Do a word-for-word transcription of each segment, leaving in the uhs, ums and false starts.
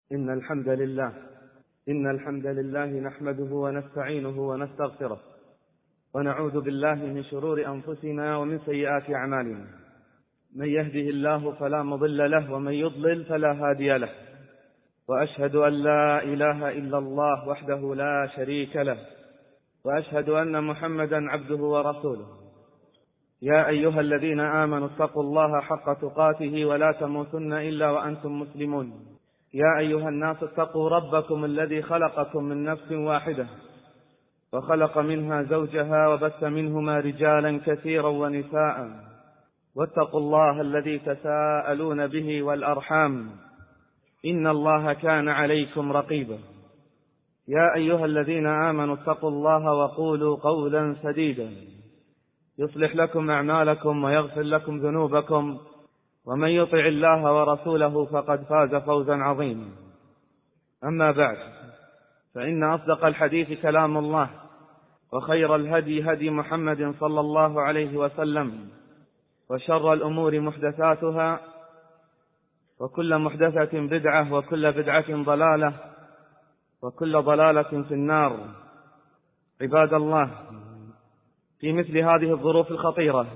إن الحمد لله إن الحمد لله نحمده ونستعينه ونستغفره ونعوذ بالله من شرور أنفسنا ومن سيئات أعمالنا. من يهده الله فلا مضل له ومن يضلل فلا هادي له، وأشهد أن لا إله إلا الله وحده لا شريك له، وأشهد أن محمدا عبده ورسوله. يا أيها الذين آمنوا اتقوا الله حق تقاته ولا تموتن إلا وأنتم مسلمون. يا أيها الناس اتقوا ربكم الذي خلقكم من نفس واحدة وخلق منها زوجها وبث منهما رجالا كثيرا ونساء، واتقوا الله الذي تساءلون به والأرحام إن الله كان عليكم رقيبا. يا أيها الذين آمنوا اتقوا الله وقولوا قولا سديدا يصلح لكم أعمالكم ويغفر لكم ذنوبكم، ومن يطع الله ورسوله فقد فاز فوزا عظيما. أما بعد، فإن أصدق الحديث كلام الله، وخير الهدي هدي محمد صلى الله عليه وسلم، وشر الأمور محدثاتها، وكل محدثة بدعة، وكل بدعة ضلالة، وكل ضلالة في النار. عباد الله، في مثل هذه الظروف الخطيرة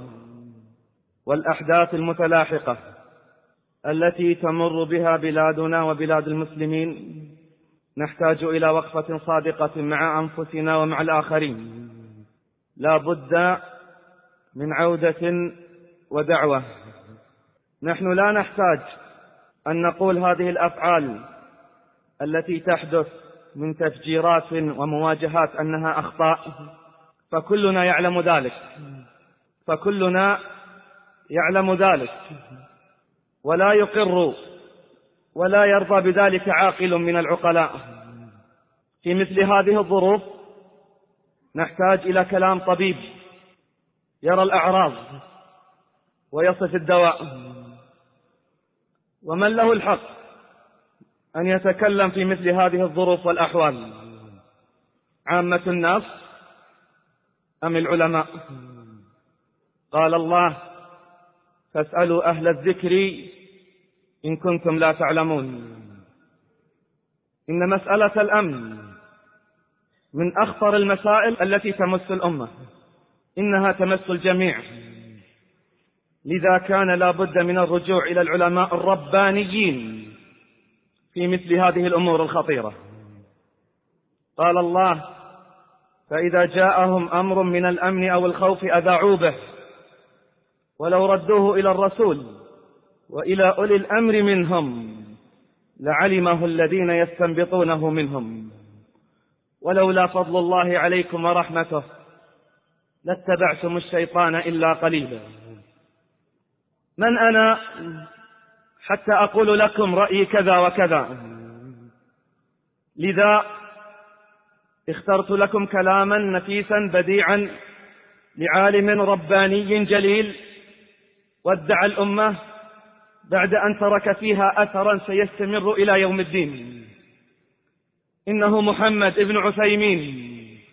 والأحداث المتلاحقة التي تمر بها بلادنا وبلاد المسلمين، نحتاج إلى وقفة صادقة مع أنفسنا ومع الآخرين. لا بد من عودة ودعوة. نحن لا نحتاج أن نقول هذه الأفعال التي تحدث من تفجيرات ومواجهات أنها أخطاء، فكلنا يعلم ذلك فكلنا يعلم ذلك ولا يقر ولا يرضى بذلك عاقل من العقلاء. في مثل هذه الظروف نحتاج إلى كلام طبيب يرى الأعراض ويصف الدواء. ومن له الحق أن يتكلم في مثل هذه الظروف والأحوال؟ عامة الناس أم العلماء؟ قال الله: فاسألوا أهل الذكر إن كنتم لا تعلمون. إن مسألة الأمن من أخطر المسائل التي تمس الأمة، إنها تمس الجميع، لذا كان لا بد من الرجوع إلى العلماء الربانيين في مثل هذه الأمور الخطيرة. قال الله: فإذا جاءهم أمر من الأمن أو الخوف أذاعوا به ولو ردوه إلى الرسول وإلى أولي الأمر منهم لعلمه الذين يستنبطونه منهم ولولا فضل الله عليكم ورحمته لاتبعتم الشيطان إلا قليلا. من أنا حتى أقول لكم رأيي كذا وكذا؟ لذا اخترت لكم كلاما نفيسا بديعا لعالم رباني جليل ودع الأمة بعد أن ترك فيها أثرا سيستمر إلى يوم الدين. إنه محمد بن عثيمين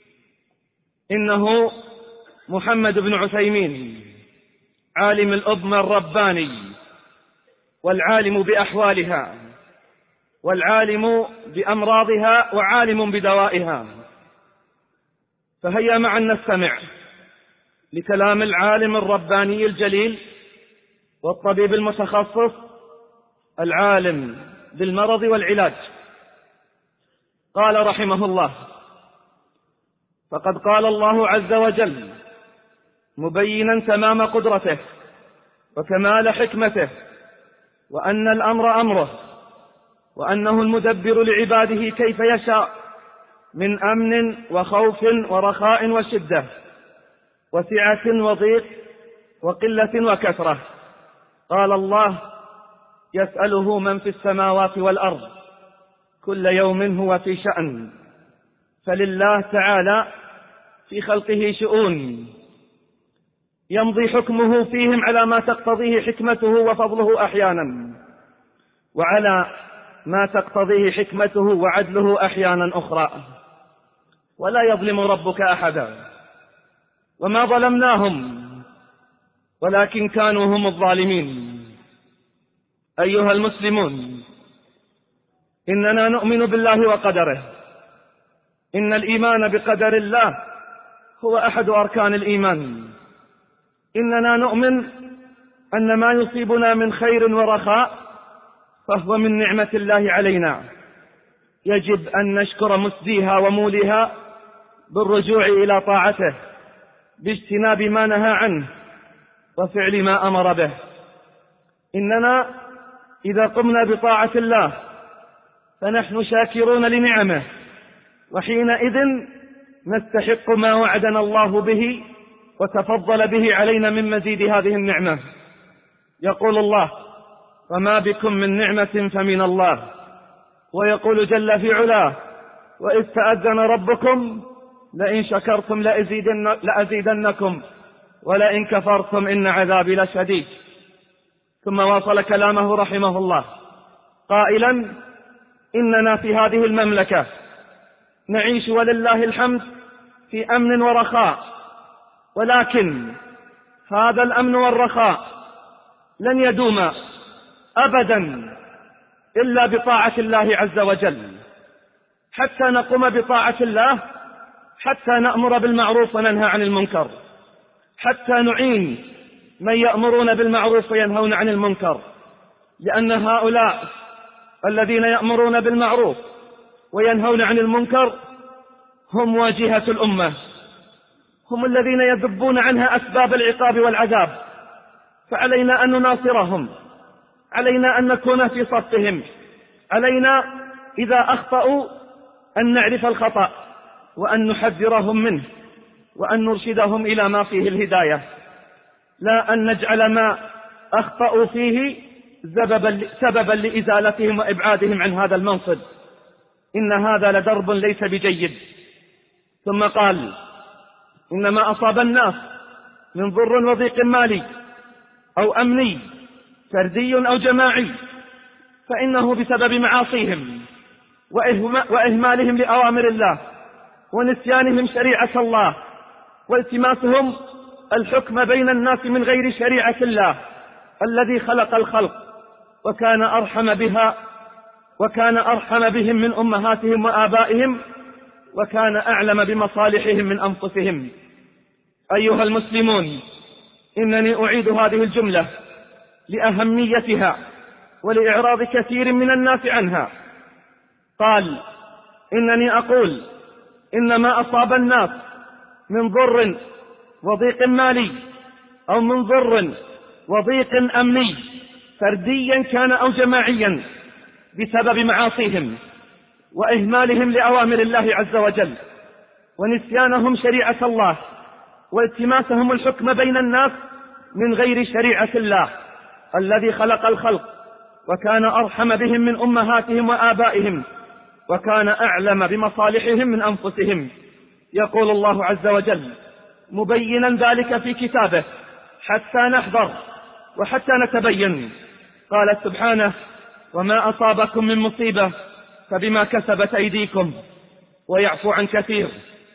إنه محمد بن عثيمين عالم الأمة الرباني، والعالم بأحوالها، والعالم بأمراضها، وعالم بدوائها. فهيا معا نستمع لكلام العالم الرباني الجليل والطبيب المتخصص العالم بالمرض والعلاج. قال رحمه الله: فقد قال الله عز وجل مبينا تمام قدرته وكمال حكمته، وأن الأمر أمره، وأنه المدبر لعباده كيف يشاء من أمن وخوف ورخاء وشدة وسعة وضيق وقلة وكثرة. قال الله: يسأله من في السماوات والأرض كل يوم هو في شأن. فلله تعالى في خلقه شؤون يمضي حكمه فيهم على ما تقتضيه حكمته وفضله أحيانا، وعلى ما تقتضيه حكمته وعدله أحيانا أخرى. ولا يظلم ربك أحدا، وما ظلمناهم ولكن كانوا هم الظالمين. أيها المسلمون، إننا نؤمن بالله وقدره. إن الإيمان بقدر الله هو أحد أركان الإيمان. إننا نؤمن أن ما يصيبنا من خير ورخاء فهو من نعمة الله علينا، يجب أن نشكر مسديها وموليها بالرجوع إلى طاعته، باجتناب ما نهى عنه وفعل ما أمر به. إننا إذا قمنا بطاعة الله فنحن شاكرون لنعمه، وحينئذ نستحق ما وعدنا الله به وتفضل به علينا من مزيد هذه النعمة. يقول الله: وما بكم من نعمة فمن الله. ويقول جل في علاه: وإذ تأذن ربكم لئن شكرتم لأزيدن لأزيدنكم ولئن كفرتم إن عذابي لشديد. ثم واصل كلامه رحمه الله قائلا: إننا في هذه المملكة نعيش ولله الحمد في أمن ورخاء، ولكن هذا الأمن والرخاء لن يدوم أبدا إلا بطاعة الله عز وجل، حتى نقوم بطاعة الله، حتى نأمر بالمعروف وننهى عن المنكر، حتى نعين من يأمرون بالمعروف وينهون عن المنكر، لأن هؤلاء الذين يأمرون بالمعروف وينهون عن المنكر هم واجهة الأمة، هم الذين يذبون عنها أسباب العقاب والعذاب، فعلينا أن نناصرهم، علينا أن نكون في صفهم، علينا إذا أخطأوا أن نعرف الخطأ وأن نحذرهم منه وأن نرشدهم إلى ما فيه الهداية، لا أن نجعل ما أخطأوا فيه سببا لإزالتهم وإبعادهم عن هذا المنصب. إن هذا لدرب ليس بجيد. ثم قال: إنما أصاب الناس من ضر وضيق مالي أو أمني فردي أو جماعي فإنه بسبب معاصيهم وإهمالهم لأوامر الله ونسيانهم شريعة الله والتماسهم الحكم بين الناس من غير شريعة الله الذي خلق الخلق وكان أرحم بها وكان أرحم بهم من أمهاتهم وآبائهم وكان أعلم بمصالحهم من أنفسهم. أيها المسلمون، إنني أعيد هذه الجملة لأهميتها ولإعراض كثير من الناس عنها. قال: إنني أقول إن ما أصاب الناس من ضر وضيق مالي أو من ضر وضيق أمني فرديا كان أو جماعيا بسبب معاصيهم وإهمالهم لأوامر الله عز وجل ونسيانهم شريعة الله والتماسهم الحكم بين الناس من غير شريعة الله الذي خلق الخلق وكان أرحم بهم من أمهاتهم وآبائهم وكان أعلم بمصالحهم من أنفسهم. يقول الله عز وجل مبينا ذلك في كتابه حتى نحذر وحتى نتبين. قال سبحانه: وما أصابكم من مصيبة فبما كسبت أيديكم ويعفو عن كثير.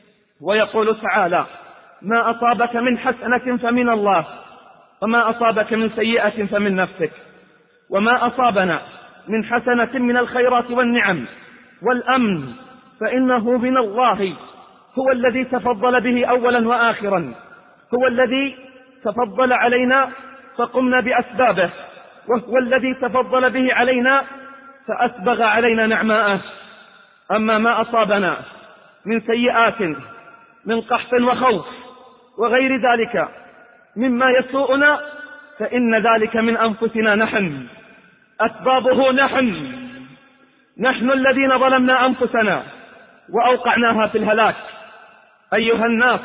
ويقول تعالى: ما أصابك من حسنة فمن الله وما أصابك من سيئة فمن نفسك. وما أصابنا من حسنة من الخيرات والنعم والأمن فإنه من الله، هو الذي تفضل به أولا وآخرا، هو الذي تفضل علينا فقمنا بأسبابه، وهو الذي تفضل به علينا فأسبغ علينا نعماءه. أما ما أصابنا من سيئات من قحط وخوف وغير ذلك مما يسوءنا فإن ذلك من أنفسنا نحن، أسبابه نحن نحن الذين ظلمنا أنفسنا وأوقعناها في الهلاك. أيها الناس،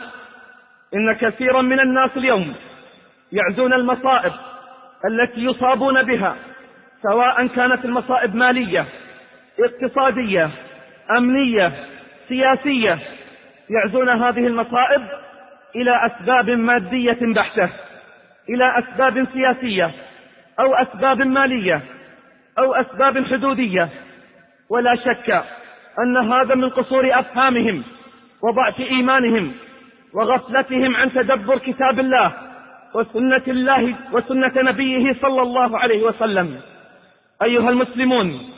إن كثيرا من الناس اليوم يعزون المصائب التي يصابون بها، سواء كانت المصائب مالية، اقتصادية، أمنية، سياسية، يعزون هذه المصائب إلى أسباب مادية بحتة، إلى أسباب سياسية أو أسباب مالية أو أسباب حدودية. ولا شك أن هذا من قصور أفهامهم وضعف إيمانهم وغفلتهم عن تدبر كتاب الله وسنة الله وسنة نبيه صلى الله عليه وسلم. أيها المسلمون،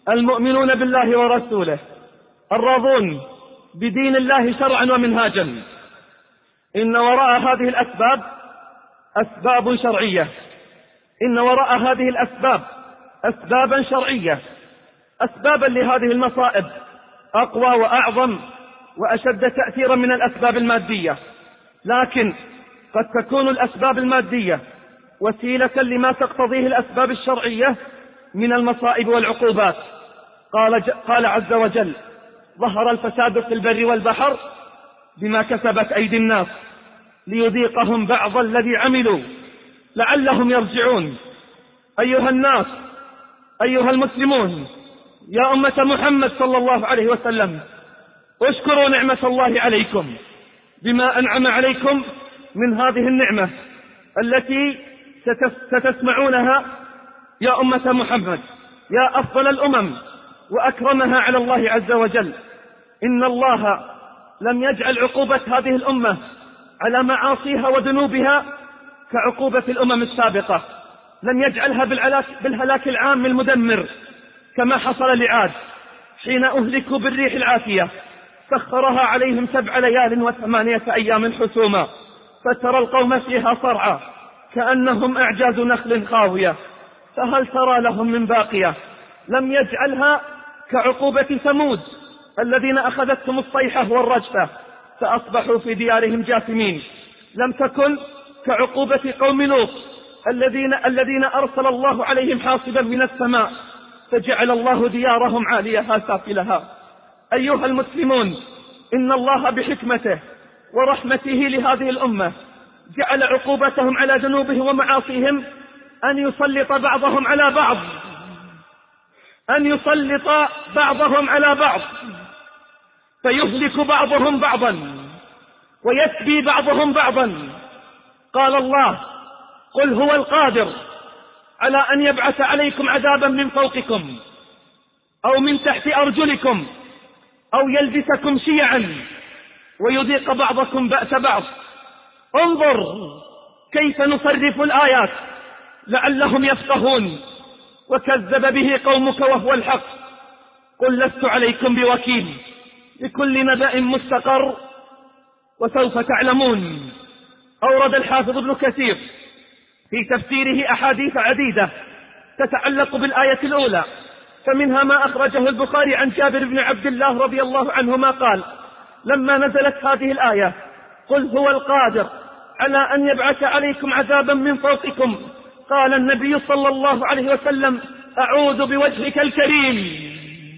المؤمنون بالله ورسوله الراضون بدين الله شرعا ومنهاجا. إن وراء هذه الأسباب أسباب شرعية، إن وراء هذه الأسباب أسبابا شرعية، أسبابا لهذه المصائب أقوى وأعظم وأشد تأثيرا من الأسباب المادية، لكن قد تكون الأسباب المادية وسيلة لما تقتضيه الأسباب الشرعية من المصائب والعقوبات. قال, قال عز وجل: ظهر الفساد في البر والبحر بما كسبت أيدي الناس ليذيقهم بعض الذي عملوا لعلهم يرجعون. أيها الناس، أيها المسلمون، يا أمة محمد صلى الله عليه وسلم، اشكروا نعمة الله عليكم بما أنعم عليكم من هذه النعمة التي ستسمعونها يا أمة محمد، يا أفضل الأمم وأكرمها على الله عز وجل. إن الله لم يجعل عقوبة هذه الأمة على معاصيها وذنوبها كعقوبة الأمم السابقة، لم يجعلها بالهلاك العام المدمر كما حصل لعاد حين أهلكوا بالريح العاتية، سخرها عليهم سبع ليال وثمانية أيام حسوما، فترى القوم فيها صرعى كأنهم أعجاز نخل خاوية، فهل ترى لهم من باقية. لم يجعلها كعقوبة ثمود الذين أخذتهم الصيحة والرجفة فأصبحوا في ديارهم جاثمين. لم تكن كعقوبة قوم لوط الذين, الذين أرسل الله عليهم حاصبا من السماء فجعل الله ديارهم عاليها سافلها. أيها المسلمون، إن الله بحكمته ورحمته لهذه الأمة جعل عقوبتهم على ذنوبهم ومعاصيهم أن يسلط بعضهم على بعض، أن يسلط بعضهم على بعض فيهلك بعضهم بعضا ويسبي بعضهم بعضا. قال الله: قل هو القادر على أن يبعث عليكم عذابا من فوقكم أو من تحت أرجلكم أو يلبسكم شيعا ويذيق بعضكم بأس بعض. انظر كيف نصرف الآيات لعلهم يفقهون. وكذب به قومك وهو الحق. قل لست عليكم بوكيل، لكل نبأ مستقر وسوف تعلمون. أورد الحافظ ابن كثير في تفسيره أحاديث عديدة تتعلق بالآية الأولى، فمنها ما أخرجه البخاري عن جابر بن عبد الله رضي الله عنهما قال: لما نزلت هذه الآية: قل هو القادر على أن يبعث عليكم عذابا من فوقكم، قال النبي صلى الله عليه وسلم: أعوذ بوجهك الكريم،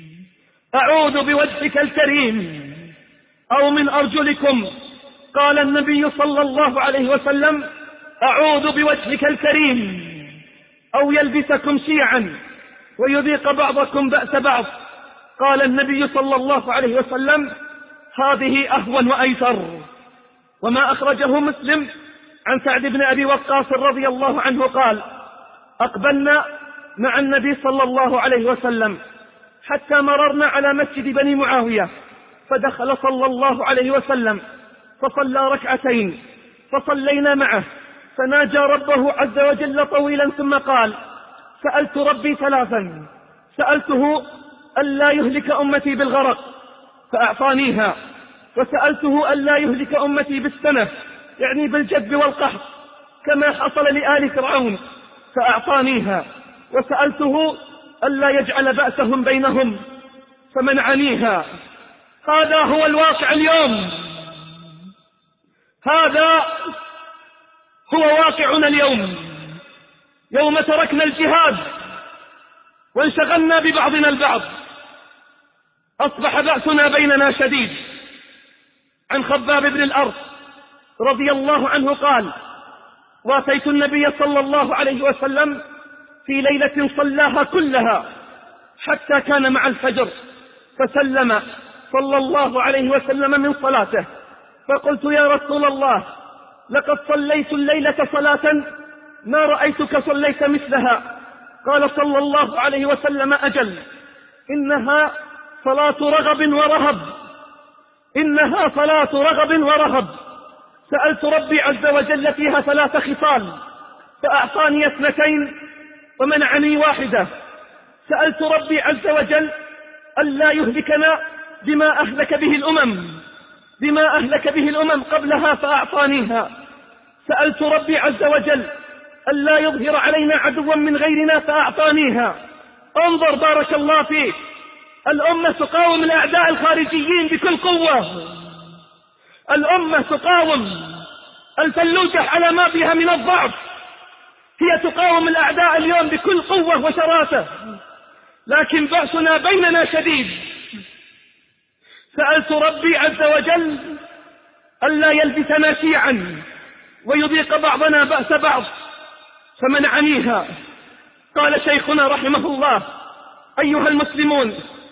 أعوذ بوجهك الكريم، أو من أرجلكم، قال النبي صلى الله عليه وسلم: أعوذ بوجهك الكريم، أو يلبسكم شيعا ويذيق بعضكم بأس بعض، قال النبي صلى الله عليه وسلم: هذه أهون وأيسر. وما أخرجه مسلم عن سعد بن أبي وقاص رضي الله عنه قال: أقبلنا مع النبي صلى الله عليه وسلم حتى مررنا على مسجد بني معاوية، فدخل صلى الله عليه وسلم فصلى ركعتين فصلينا معه، فناجى ربه عز وجل طويلا ثم قال: سألت ربي ثلاثا، سألته ألا يهلك أمتي بالغرق فأعطانيها، وسألته ألا يهلك أمتي بالسنة يعني بالجد والقحط كما حصل لآل فرعون فأعطانيها، وسألته ألا يجعل بأسهم بينهم فمنعنيها. هذا هو الواقع اليوم، هذا هو واقعنا اليوم. يوم تركنا الجهاد وانشغلنا ببعضنا البعض أصبح بأسنا بيننا شديد. عن خباب بن الأرض رضي الله عنه قال: واتيت النبي صلى الله عليه وسلم في ليلة صلاها كلها حتى كان مع الفجر، فسلم صلى الله عليه وسلم من صلاته، فقلت: يا رسول الله، لقد صليت الليلة صلاة ما رأيتك صليت مثلها. قال صلى الله عليه وسلم: أجل، إنها صلاة رغب ورهب، إنها صلاة رغب ورهب. سألت ربي عز وجل فيها ثلاث خصال فأعطاني اثنتين ومنعني واحدة. سألت ربي عز وجل ألا يهلكنا بما أهلك به الأمم بما أهلك به الأمم قبلها فأعطانيها. سألت ربي عز وجل ألا يظهر علينا عدوا من غيرنا فأعطانيها. انظر بارك الله فيك، الأمة تقاوم الأعداء الخارجيين بكل قوة، الأمة تقاوم الفلوجة على ما فيها من الضعف، هي تقاوم الأعداء اليوم بكل قوة وشراسة، لكن بأسنا بيننا شديد. سألت ربي عز وجل ألا يلبسنا شيعا ويذيق بعضنا بأس بعض فمنعنيها. قال شيخنا رحمه الله: أيها المسلمون،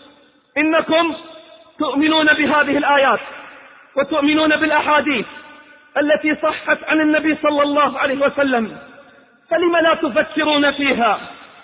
إنكم تؤمنون بهذه الآيات وتؤمنون بالأحاديث التي صحت عن النبي صلى الله عليه وسلم، فلما لا تفكرون فيها؟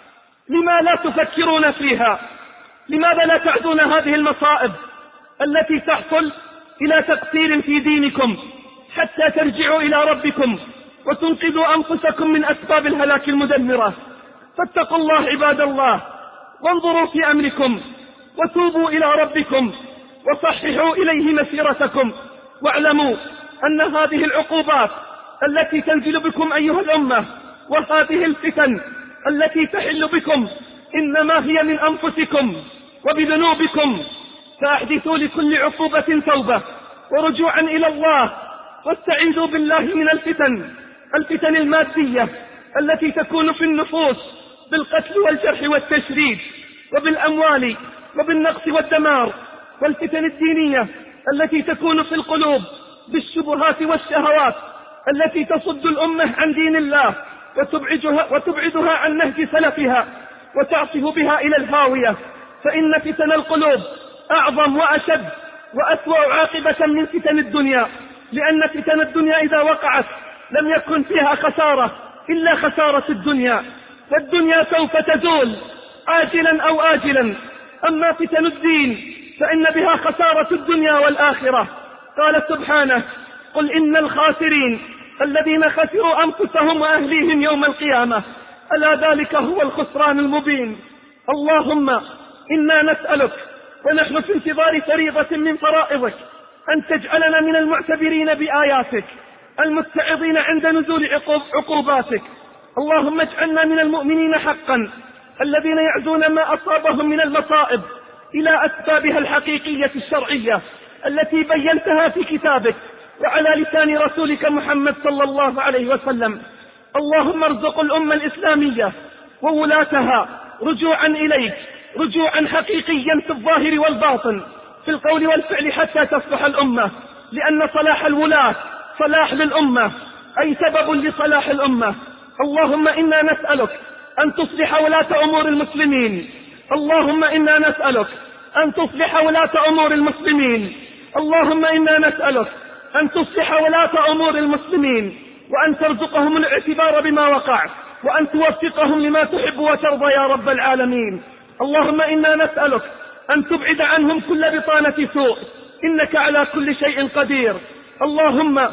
لما لا تفكرون فيها؟ لماذا لا تعدون هذه المصائب التي تحصل إلى تقصير في دينكم حتى ترجعوا إلى ربكم وتنقذوا أنفسكم من أسباب الهلاك المدمرة؟ فاتقوا الله عباد الله، وانظروا في أمركم وتوبوا إلى ربكم وصححوا إليه مسيرتكم، واعلموا أن هذه العقوبات التي تنزل بكم أيها الأمة وهذه الفتن التي تحل بكم إنما هي من أنفسكم وبذنوبكم، فأحدثوا لكل عقوبة توبة ورجوعا إلى الله، واستعيذوا بالله من الفتن الفتن المادية التي تكون في النفوس بالقتل والجرح والتشريد وبالأموال وبالنقص والدمار، والفتن الدينية التي تكون في القلوب بالشبهات والشهوات التي تصد الأمة عن دين الله وتبعدها, وتبعدها عن نهج سلفها وتعصف بها إلى الهاوية. فإن فتن القلوب أعظم وأشد وأسوأ عاقبة من فتن الدنيا، لأن فتن الدنيا إذا وقعت لم يكن فيها خسارة إلا خسارة الدنيا، والدنيا سوف تزول عاجلا أو آجلا. أما فتن الدين فإن بها خسارة الدنيا والآخرة. قال سبحانه: قل إن الخاسرين الذين خسروا أنفسهم وأهليهم يوم القيامة، ألا ذلك هو الخسران المبين. اللهم إنا نسألك ونحن في انتظار فريضة من فرائضك أن تجعلنا من المعتبرين بآياتك المتعظين عند نزول عقوباتك. اللهم اجعلنا من المؤمنين حقا الذين يعزون ما أصابهم من المصائب إلى أسبابها الحقيقية الشرعية التي بينتها في كتابك وعلى لسان رسولك محمد صلى الله عليه وسلم. اللهم ارزق الأمة الإسلامية وولاتها رجوعا إليك، رجوعا حقيقيا في الظاهر والباطن، في القول والفعل، حتى تصلح الأمة، لأن صلاح الولاة صلاح للأمة، أي سبب لصلاح الأمة. اللهم إنا نسألك أن تصلح ولاة أمور المسلمين، اللهم إنا نسألك أن تصلح ولاة أمور المسلمين، اللهم إنا نسألك أن تصلح ولاة أمور المسلمين، وأن ترزقهم الاعتبار بما وقع، وأن توفقهم لما تحب وترضى يا رب العالمين. اللهم إنا نسألك أن تبعد عنهم كل بطانة سوء، إنك على كل شيء قدير. اللهم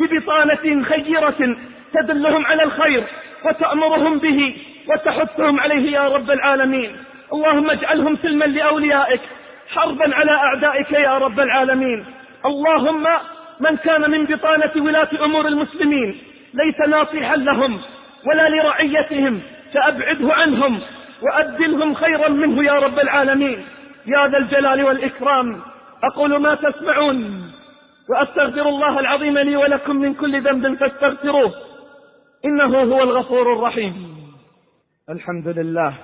ببطانة خيرة تدلهم على الخير وتأمرهم به وتحثهم عليه يا رب العالمين. اللهم اجعلهم سلما لأوليائك، حربا على أعدائك يا رب العالمين. اللهم من كان من بطانة ولاة أمور المسلمين ليس ناصحا لهم ولا لرعيتهم فأبعده عنهم وأبدلهم خيرا منه يا رب العالمين يا ذا الجلال والإكرام. أقول ما تسمعون وأستغفر الله العظيم لي ولكم من كل ذنب فاستغفروه إنه هو الغفور الرحيم. الحمد لله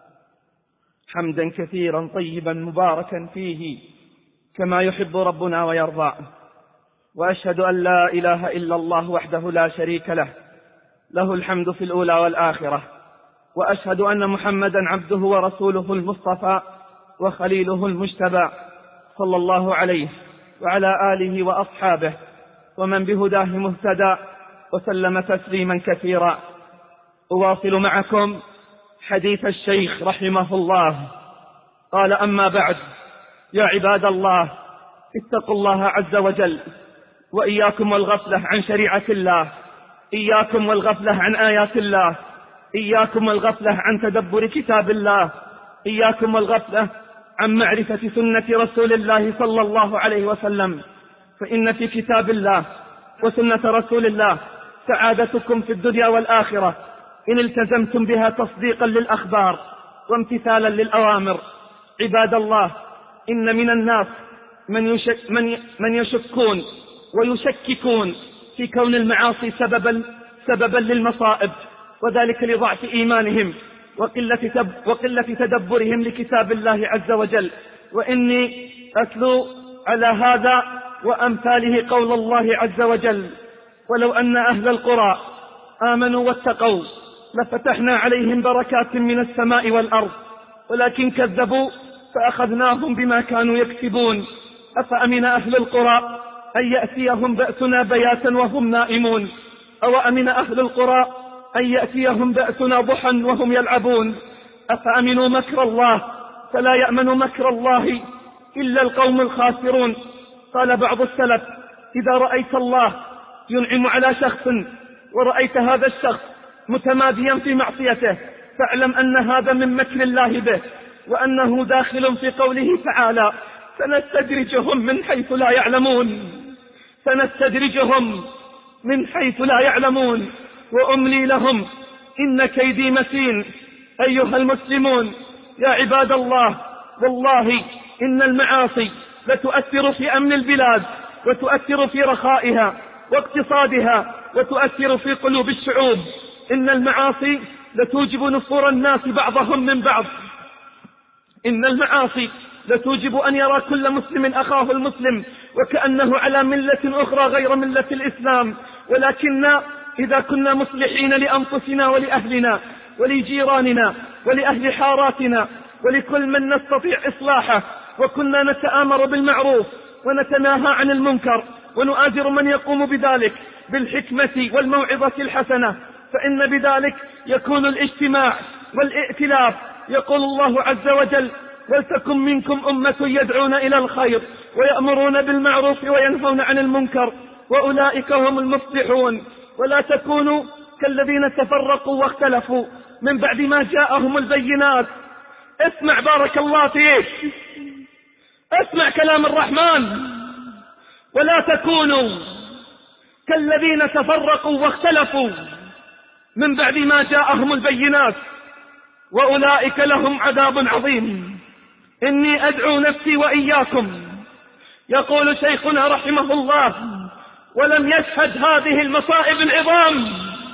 حمدا كثيرا طيبا مباركا فيه كما يحب ربنا ويرضى، وأشهد أن لا إله إلا الله وحده لا شريك له، له الحمد في الأولى والآخرة، وأشهد أن محمدا عبده ورسوله المصطفى وخليله المجتبى صلى الله عليه وعلى آله وأصحابه ومن بهداه مهتدى وسلم تسليما كثيرا. أواصل معكم حديث الشيخ رحمه الله. قال: أما بعد، يا عباد الله، اتقوا الله عز وجل، وإياكم والغفلة عن شريعة الله، إياكم والغفلة عن آيات الله، إياكم والغفلة عن تدبر كتاب الله، إياكم والغفلة عن معرفة سنة رسول الله صلى الله عليه وسلم، فإن في كتاب الله وسنة رسول الله سعادتكم في الدنيا والآخرة إن التزمتم بها تصديقا للأخبار وامتثالا للأوامر. عباد الله، إن من الناس من, يشك من, من يشكون ويشككون في كون المعاصي سببا, سببا للمصائب، وذلك لضعف إيمانهم وقلة, تب وقلة تدبرهم لكتاب الله عز وجل. وإني أتلو على هذا وأمثاله قول الله عز وجل: ولو أن أهل القرى آمنوا واتقوا لفتحنا عليهم بركات من السماء والأرض ولكن كذبوا فأخذناهم بما كانوا يكسبون. أفأمن أهل القرى أن يأتيهم بأسنا بياتا وهم نائمون، أو أمن أهل القرى أن يأتيهم بأسنا ضحى وهم يلعبون. أفأمنوا مكر الله فلا يأمن مكر الله إلا القوم الخاسرون. قال بعض السلف: إذا رأيت الله ينعم على شخص ورأيت هذا الشخص متماديا في معصيته فاعلم أن هذا من مكر الله به، وأنه داخل في قوله تعالى: سنستدرجهم من حيث لا يعلمون سنستدرجهم من حيث لا يعلمون وأملي لهم إن كيدي متين. أيها المسلمون، يا عباد الله، والله إن المعاصي لتؤثر في أمن البلاد وتؤثر في رخائها واقتصادها وتؤثر في قلوب الشعوب. إن المعاصي لتوجب نفور الناس بعضهم من بعض. إن المعاصي لتوجب أن يرى كل مسلم أخاه المسلم وكأنه على ملة أخرى غير ملة الإسلام. ولكن إذا كنا مصلحين لأنفسنا ولأهلنا ولجيراننا ولأهل حاراتنا ولكل من نستطيع إصلاحه، وكنا نتآمر بالمعروف ونتناهى عن المنكر ونؤازر من يقوم بذلك بالحكمة والموعظة الحسنة، فإن بذلك يكون الاجتماع والائتلاف. يقول الله عز وجل: ولتكن منكم أمة يدعون إلى الخير ويأمرون بالمعروف وينهون عن المنكر وأولئك هم المفلحون. ولا تكونوا كالذين تفرقوا واختلفوا من بعد ما جاءهم البينات. اسمع بارك الله فيك، اسمع كلام الرحمن: ولا تكونوا كالذين تفرقوا واختلفوا من بعد ما جاءهم البينات وأولئك لهم عذاب عظيم. إني أدعو نفسي وإياكم، يقول شيخنا رحمه الله: ولم يشهد هذه المصائب العظام.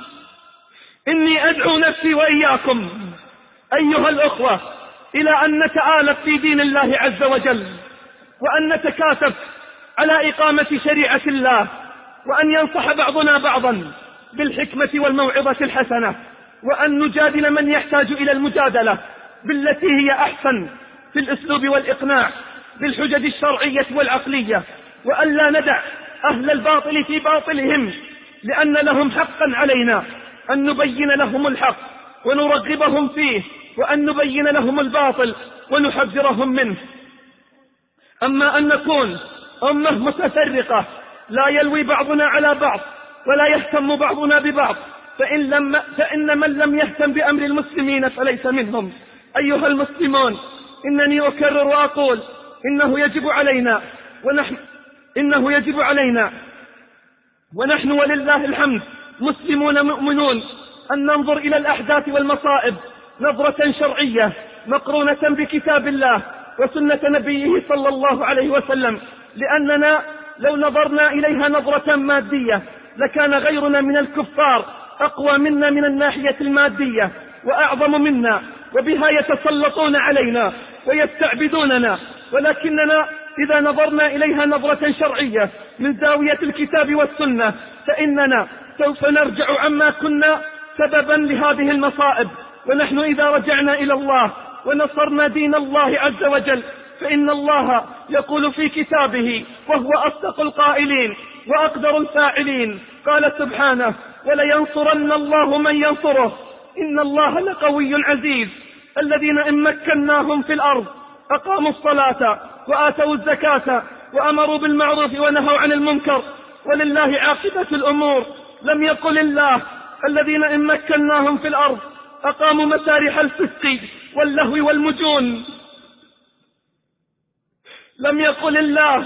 إني أدعو نفسي وإياكم أيها الأخوة إلى أن نتآلف في دين الله عز وجل، وأن نتكاتف على إقامة شريعة الله، وأن ينصح بعضنا بعضا بالحكمة والموعظة الحسنة، وأن نجادل من يحتاج إلى المجادلة بالتي هي أحسن في الأسلوب والإقناع بالحجج الشرعية والعقلية، وأن لا ندع أهل الباطل في باطلهم، لأن لهم حقا علينا أن نبين لهم الحق ونرغبهم فيه، وأن نبين لهم الباطل ونحذرهم منه. أما أن نكون أمة متفرقة لا يلوي بعضنا على بعض ولا يهتم بعضنا ببعض، فإن, لم فإن من لم يهتم بأمر المسلمين فليس منهم. أيها المسلمون، إنني أكرر وأقول: إنه يجب علينا ونحن إنه يجب علينا ونحن ولله الحمد مسلمون مؤمنون أن ننظر إلى الأحداث والمصائب نظرة شرعية مقرونة بكتاب الله وسنة نبيه صلى الله عليه وسلم، لأننا لو نظرنا إليها نظرة مادية لكان غيرنا من الكفار أقوى منا من الناحية المادية وأعظم منا، وبها يتسلطون علينا ويستعبدوننا. ولكننا إذا نظرنا إليها نظرة شرعية من زاوية الكتاب والسنة فإننا سوف نرجع عما كنا سببا لهذه المصائب. ونحن إذا رجعنا إلى الله ونصرنا دين الله عز وجل فإن الله يقول في كتابه وهو أصدق القائلين وأقدر الفاعلين، قال سبحانه: ولينصرن الله من ينصره إن الله لقوي عزيز. الذين إن مكناهم في الأرض أقاموا الصلاة وآتوا الزكاة وأمروا بالمعروف ونهوا عن المنكر ولله عاقبة الأمور. لم يقل الله: الذين إن مكناهم في الأرض أقاموا مسارح الفسق واللهو والمجون. لم يقل الله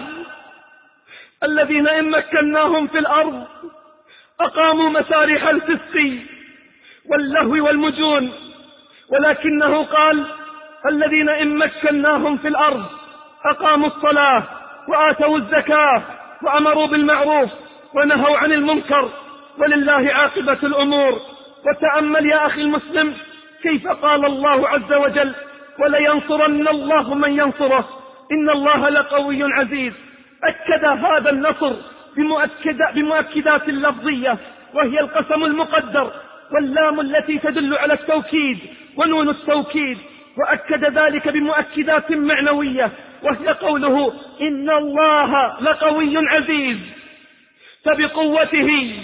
الذين إن مكناهم في الأرض أقاموا مسارح الفسق واللهو والمجون، ولكنه قال الذين إن مكناهم في الأرض أقاموا الصلاة وآتوا الزكاة وأمروا بالمعروف ونهوا عن المنكر، ولله عاقبة الأمور. وتأمل يا أخي المسلم كيف قال الله عز وجل ولينصرن الله من ينصره إن الله لقوي عزيز. أكد هذا النصر بمؤكد بمؤكدات لفظية، وهي القسم المقدر واللام التي تدل على التوكيد ونون التوكيد، وأكد ذلك بمؤكدات معنوية، وهي قوله إن الله لقوي عزيز، فبقوته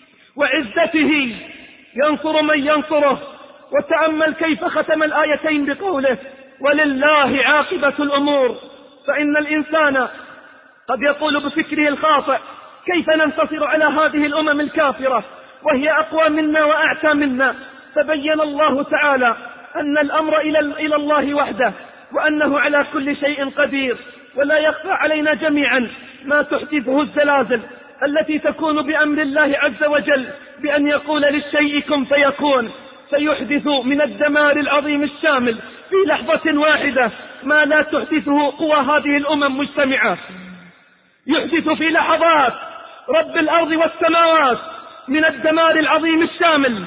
وعزته ينصر من ينصره. وتأمل كيف ختم الآيتين بقوله ولله عاقبة الأمور. فإن الإنسان قد يقول بفكره الخاطئ كيف ننتصر على هذه الأمم الكافرة وهي أقوى منا وأعتى منا، فبين الله تعالى أن الأمر إلى الله وحده، وأنه على كل شيء قدير. ولا يخفى علينا جميعا ما تحدثه الزلازل التي تكون بأمر الله عز وجل، بأن يقول للشيء كن فيكون، فيحدث من الدمار العظيم الشامل في لحظة واحدة ما لا تحدثه قوى هذه الأمم مجتمعة. يحدث في لحظات رب الأرض والسماوات من الدمار العظيم الشامل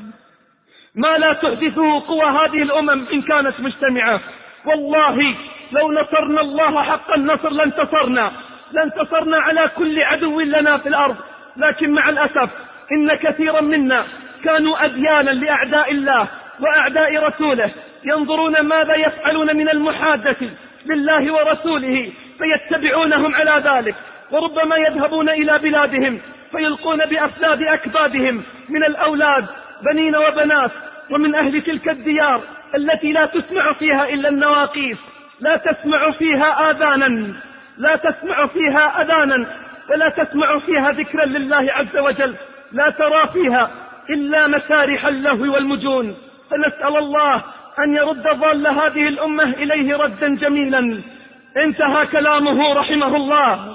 ما لا تحدثه قوى هذه الأمم إن كانت مجتمعة. والله لو نصرنا الله حق النصر لانتصرنا لانتصرنا على كل عدو لنا في الأرض، لكن مع الأسف إن كثيرا منا كانوا أديانا لأعداء الله وأعداء رسوله، ينظرون ماذا يفعلون من المحادة لله ورسوله فيتبعونهم على ذلك، وربما يذهبون إلى بلادهم فيلقون بأفلاد أكبادهم من الأولاد بنين وبنات، ومن أهل تلك الديار التي لا تسمع فيها إلا النواقيس، لا تسمع فيها آذانا لا تسمع فيها أذانا ولا تسمع فيها ذكرا لله عز وجل، لا ترى فيها إلا مسارح اللهو والمجون. فنسأل الله أن يرد ضال هذه الأمة إليه ردا جميلا. انتهى كلامه رحمه الله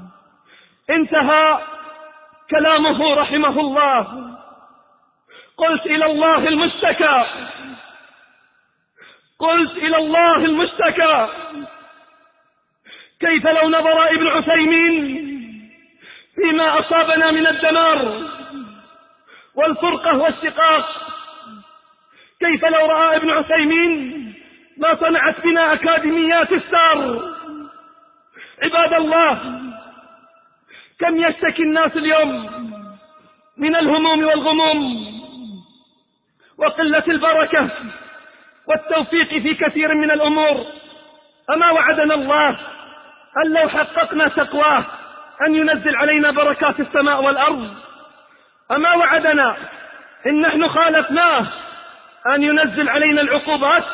انتهى كلامه رحمه الله قلت إلى الله المشتكى قلت إلى الله المشتكى كيف لو نظر ابن عثيمين فيما أصابنا من الدمار والفرقة والشقاق، كيف لو رأى ابن عثيمين ما صنعت بنا أكاديميات السار. عباد الله، كم يشتكي الناس اليوم من الهموم والغموم وقلة البركة والتوفيق في كثير من الأمور. أما وعدنا الله أن لو حققنا تقواه أن ينزل علينا بركات السماء والأرض؟ أما وعدنا إن نحن خالفناه أن ينزل علينا العقوبات؟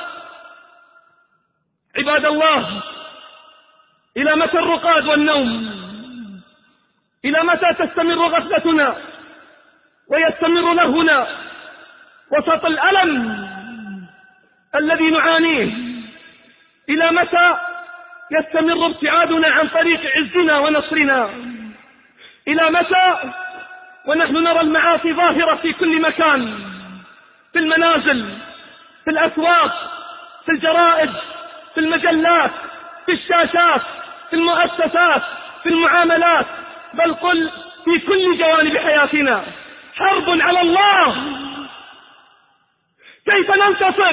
عباد الله، إلى متى الرقاد والنوم؟ إلى متى تستمر غفلتنا ويستمر لهنا وسط الألم الذي نعانيه؟ إلى متى يستمر ابتعادنا عن طريق عزنا ونصرنا؟ إلى متى ونحن نرى المعاصي ظاهرة في كل مكان، في المنازل، في الأسواق، في الجرائد، في المجلات، في الشاشات، في المؤسسات، في المعاملات، بل قل في كل جوانب حياتنا؟ حرب على الله. كيف ننتصر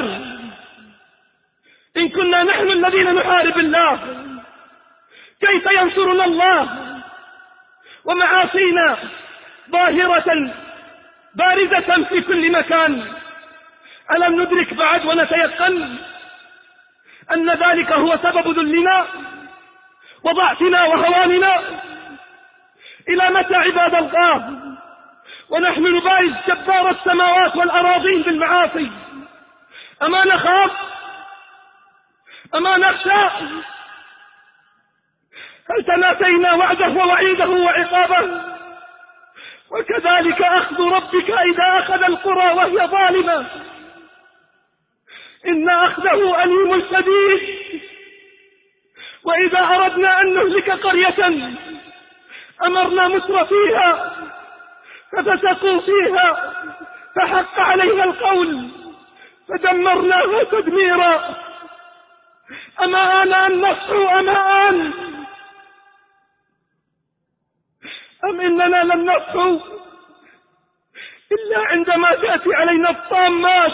إن كنا نحن الذين نحارب الله؟ كيف ينصرنا الله ومعاصينا ظاهرة بارزة في كل مكان؟ ألم ندرك بعد ونتيقن أن ذلك هو سبب ذلنا وضعفنا وهواننا؟ إلى متى عباد الله ونحن نبارز جبار السماوات والأراضين بالمعاصي؟ أما نخاف؟ أما نخشى؟ هل تناسينا وعده ووعيده وعقابه؟ وكذلك أخذ ربك إذا أخذ القرى وهي ظالمة إن أخذه أليم شديد. وإذا أردنا أن نهلك قرية أمرنا مترفيها ففسقوا فيها فحق عليها القول فدمرناها تدميرا. أما آن أن نصحو أما آن أم إننا لم نصحو إلا عندما تأتي علينا الطامات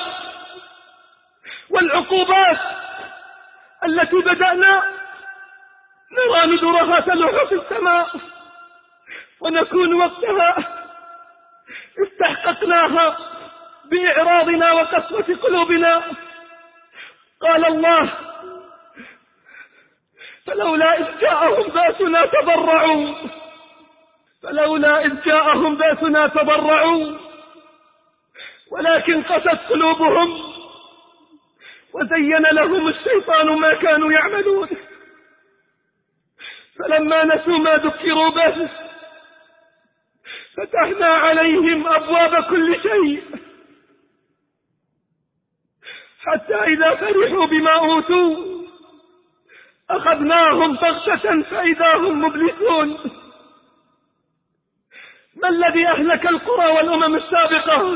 والعقوبات التي بدأنا نرى ندرها تلوح في السماء ونكون وقتها استحققناها بإعراضنا وقسوة قلوبنا. قال الله: فلولا إذ جاءهم بأسنا تضرعوا فلولا إذ جاءهم بأسنا تضرعوا ولكن قست قلوبهم وزين لهم الشيطان ما كانوا يعملون فلما نسوا ما ذكروا به فتحنا عليهم أبواب كل شيء حتى إذا فرحوا بما أوتوا أخذناهم بغتة فإذا هم مبلسون. ما الذي أهلك القرى والأمم السابقة؟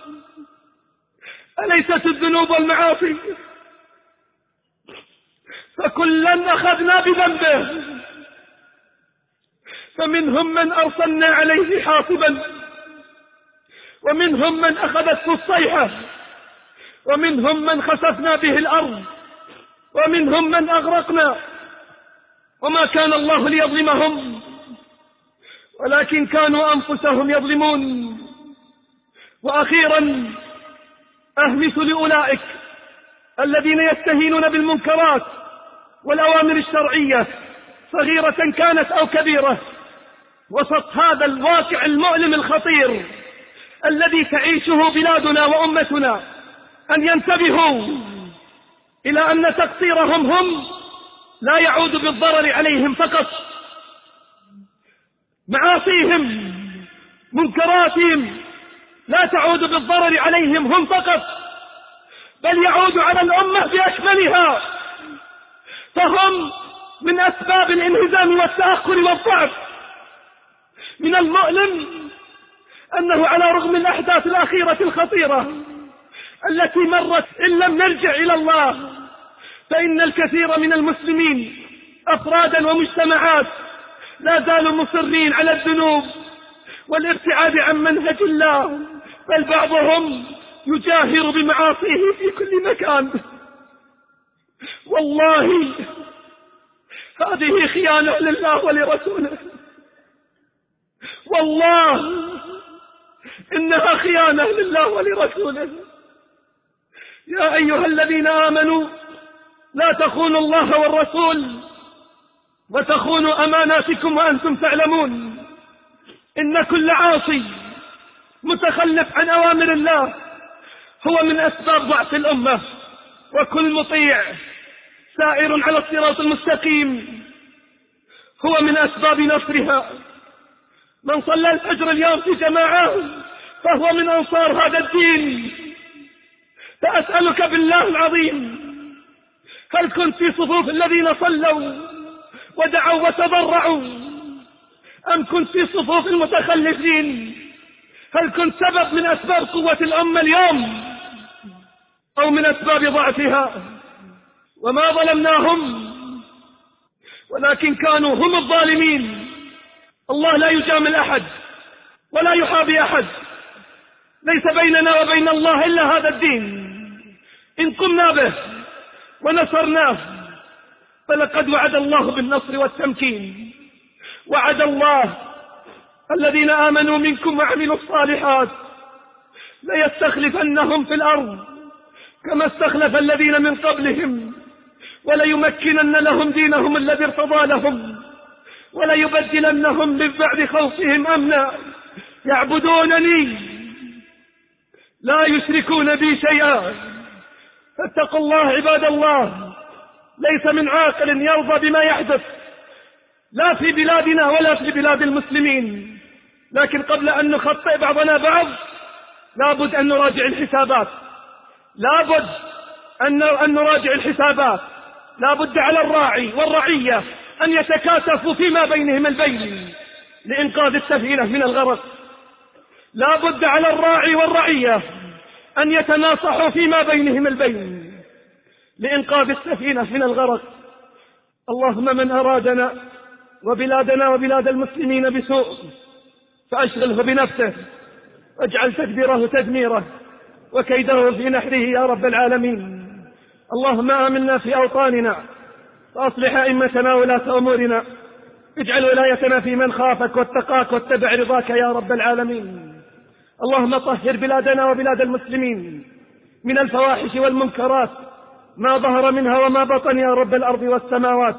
أليست الذنوب والمعاصي؟ فكلا أخذنا بذنبه فمنهم من أرسلنا عليه حاصبا ومنهم من أخذته الصيحة ومنهم من خسفنا به الأرض ومنهم من أغرقنا. وما كان الله ليظلمهم ولكن كانوا أنفسهم يظلمون. وأخيرا أهمس لأولئك الذين يستهينون بالمنكرات والأوامر الشرعية صغيرة كانت أو كبيرة وسط هذا الواقع المؤلم الخطير الذي تعيشه بلادنا وأمتنا أن ينتبهوا إلى أن تقصيرهم هم لا يعود بالضرر عليهم فقط. معاصيهم منكراتهم لا تعود بالضرر عليهم هم فقط بل يعود على الأمة بأكملها. فهم من أسباب الانهزام والتأخر والضعف. من المؤلم أنه على رغم الأحداث الأخيرة الخطيرة التي مرت إن لم نرجع إلى الله فإن الكثير من المسلمين أفرادا ومجتمعات لا زالوا مصرين على الذنوب والابتعاد عن منهج الله، بل بعضهم يجاهر بمعاصيه في كل مكان. والله هذه خيانة لله ولرسوله، والله إنها خيانة لله ولرسوله. يا أيها الذين آمنوا لا تخونوا الله والرسول وتخونوا أماناتكم وأنتم تعلمون. إن كل عاصي متخلف عن أوامر الله هو من أسباب ضعف الأمة، وكل مطيع سائر على الصراط المستقيم هو من أسباب نصرها. من صلى الفجر اليوم في جماعة فهو من أنصار هذا الدين. فأسألك بالله العظيم، هل كنت في صفوف الذين صلوا ودعوا وتضرعوا أم كنت في صفوف المتخلفين؟ هل كنت سبب من أسباب قوة الأمة اليوم أو من أسباب ضعفها؟ وما ظلمناهم ولكن كانوا هم الظالمين. الله لا يجامل أحد ولا يحابي أحد، ليس بيننا وبين الله إلا هذا الدين. إن قمنا به ونصرناه فلقد وعد الله بالنصر والتمكين. وعد الله الذين آمنوا منكم وعملوا الصالحات ليستخلفنهم في الأرض كما استخلف الذين من قبلهم وليمكنن لهم دينهم الذي ارتضى لهم وليبدلنهم من بعد خوفهم أمنا يعبدونني لا يشركون بي شيئا. فاتقوا الله عباد الله. ليس من عاقل يرضى بما يحدث لا في بلادنا ولا في بلاد المسلمين، لكن قبل أن نخطئ بعضنا بعض لابد أن نراجع الحسابات، لابد أن أن نراجع الحسابات. لا بد على الراعي والرعية أن يتكاتفوا فيما بينهم البين لإنقاذ السفينة من الغرق. لا بد على الراعي والرعية أن يتناصحوا فيما بينهم البين لإنقاذ السفينة من الغرق. اللهم من أرادنا وبلادنا وبلاد المسلمين بسوء فأشغله بنفسه واجعل تدبيره تدميره وكيده في نحره يا رب العالمين. اللهم آمنا في أوطاننا وأصلح أئمتنا ولاة أمورنا، اجعل ولايتنا في من خافك واتقاك واتبع رضاك يا رب العالمين. اللهم طهر بلادنا وبلاد المسلمين من الفواحش والمنكرات ما ظهر منها وما بطن يا رب الأرض والسماوات.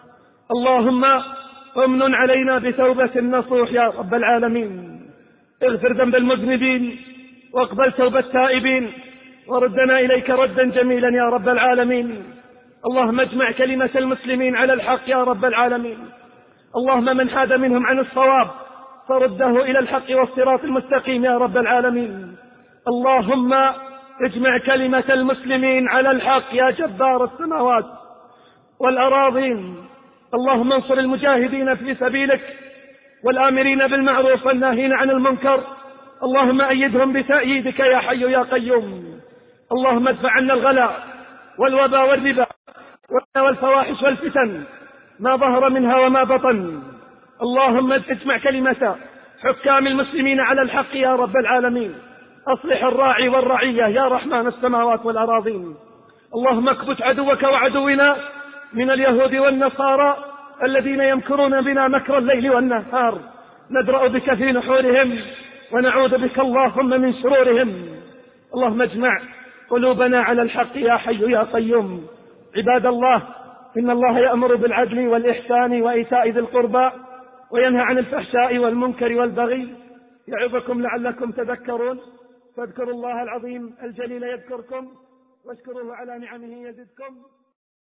اللهم امن علينا بتوبة نصوح يا رب العالمين، اغفر ذنب المذنبين واقبل توبة التائبين وردنا إليك ردا جميلا يا رب العالمين. اللهم اجمع كلمة المسلمين على الحق يا رب العالمين. اللهم من حاد منهم عن الصواب فرده إلى الحق والصراط المستقيم يا رب العالمين. اللهم اجمع كلمة المسلمين على الحق يا جبار السماوات والأراضين. اللهم انصر المجاهدين في سبيلك والآمرين بالمعروف والناهين عن المنكر. اللهم أيدهم بتأييدك يا حي يا قيوم. اللهم ادفع عنا الغلاء والوباء والربا والفواحش والفتن ما ظهر منها وما بطن. اللهم اجمع كلمة حكام المسلمين على الحق يا رب العالمين. أصلح الراعي والرعية يا رحمن السماوات والأراضين. اللهم اكبت عدوك وعدونا من اليهود والنصارى الذين يمكرون بنا مكر الليل والنهار. ندرأ بك في نحورهم ونعوذ بك اللهم من شرورهم. اللهم اجمع قلوبنا على الحق يا حي يا قيوم. عباد الله، إن الله يأمر بالعدل والإحسان وإيتاء ذي القربى وينهى عن الفحشاء والمنكر والبغي يعظكم لعلكم تذكرون. فاذكروا الله العظيم الجليل يذكركم واشكروه على نعمه يزدكم.